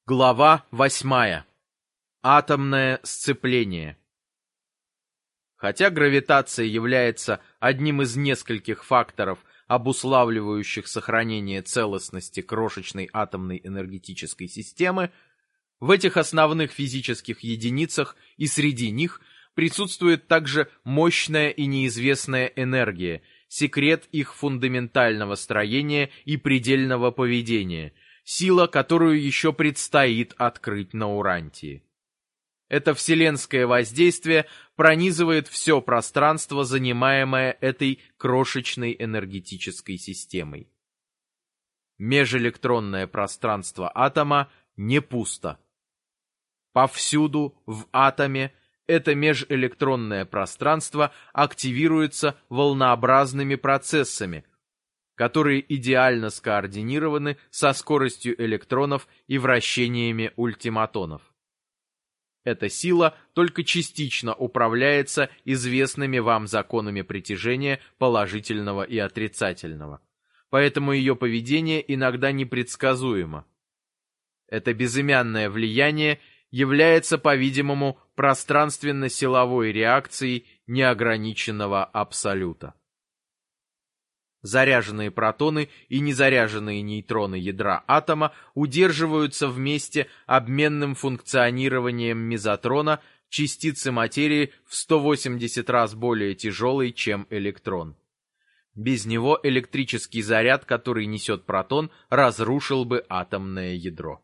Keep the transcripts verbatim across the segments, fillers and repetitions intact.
Глава восьмая. Атомное сцепление. Хотя гравитация является одним из нескольких факторов, обуславливающих сохранение целостности крошечной атомной энергетической системы, в этих основных физических единицах и среди них присутствует также мощная и неизвестная энергия, секрет их фундаментального строения и предельного поведения, сила, которую еще предстоит открыть на Урантии. Это вселенское воздействие пронизывает все пространство, занимаемое этой крошечной энергетической системой. Межэлектронное пространство атома не пусто. Повсюду в атоме это межэлектронное пространство активируется волнообразными процессами, которые идеально скоординированы со скоростью электронов и вращениями ультиматонов. Эта сила только частично управляется известными вам законами притяжения положительного и отрицательного, поэтому ее поведение иногда непредсказуемо. Это безымянное влияние является, по-видимому, пространственно-силовой реакцией неограниченного абсолюта. Заряженные протоны и незаряженные нейтроны ядра атома удерживаются вместе обменным функционированием мезотрона, частицы материи в сто восемьдесят раз более тяжелой, чем электрон. Без него электрический заряд, который несет протон, разрушил бы атомное ядро.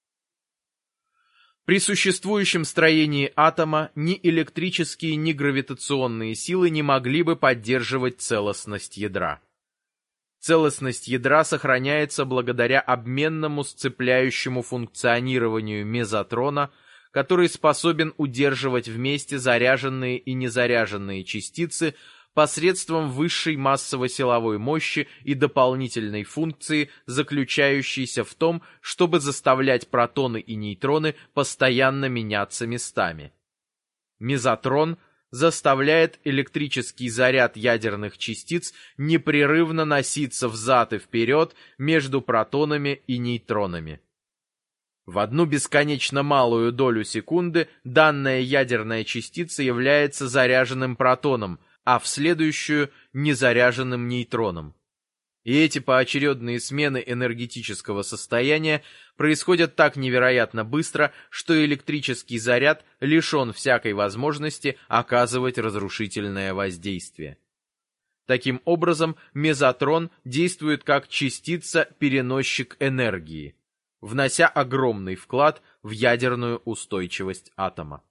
При существующем строении атома ни электрические, ни гравитационные силы не могли бы поддерживать целостность ядра. Целостность ядра сохраняется благодаря обменному сцепляющему функционированию мезотрона, который способен удерживать вместе заряженные и незаряженные частицы посредством высшей массово-силовой мощи и дополнительной функции, заключающейся в том, чтобы заставлять протоны и нейтроны постоянно меняться местами. Мезотрон заставляет электрический заряд ядерных частиц непрерывно носиться взад и вперед между протонами и нейтронами. В одну бесконечно малую долю секунды данная ядерная частица является заряженным протоном, а в следующую – незаряженным нейтроном. И эти поочередные смены энергетического состояния происходят так невероятно быстро, что электрический заряд лишен всякой возможности оказывать разрушительное воздействие. Таким образом, мезотрон действует как частица-переносчик энергии, внося огромный вклад в ядерную устойчивость атома.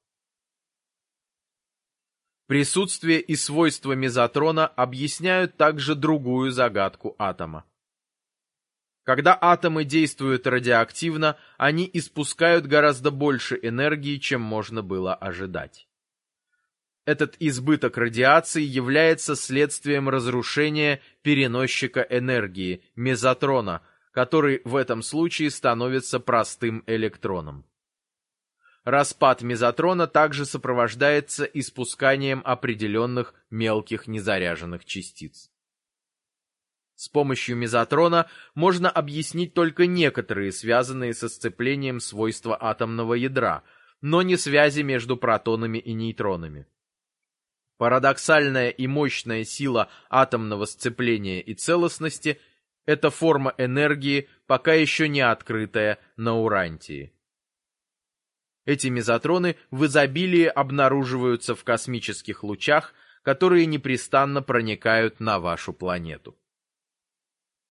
Присутствие и свойства мезотрона объясняют также другую загадку атома. Когда атомы действуют радиоактивно, они испускают гораздо больше энергии, чем можно было ожидать. Этот избыток радиации является следствием разрушения переносчика энергии, мезотрона, который в этом случае становится простым электроном. Распад мезотрона также сопровождается испусканием определенных мелких незаряженных частиц. С помощью мезотрона можно объяснить только некоторые связанные со сцеплением свойства атомного ядра, но не связи между протонами и нейтронами. Парадоксальная и мощная сила атомного сцепления и целостности – это форма энергии, пока еще не открытая на Урантии. Эти мезотроны в изобилии обнаруживаются в космических лучах, которые непрестанно проникают на вашу планету.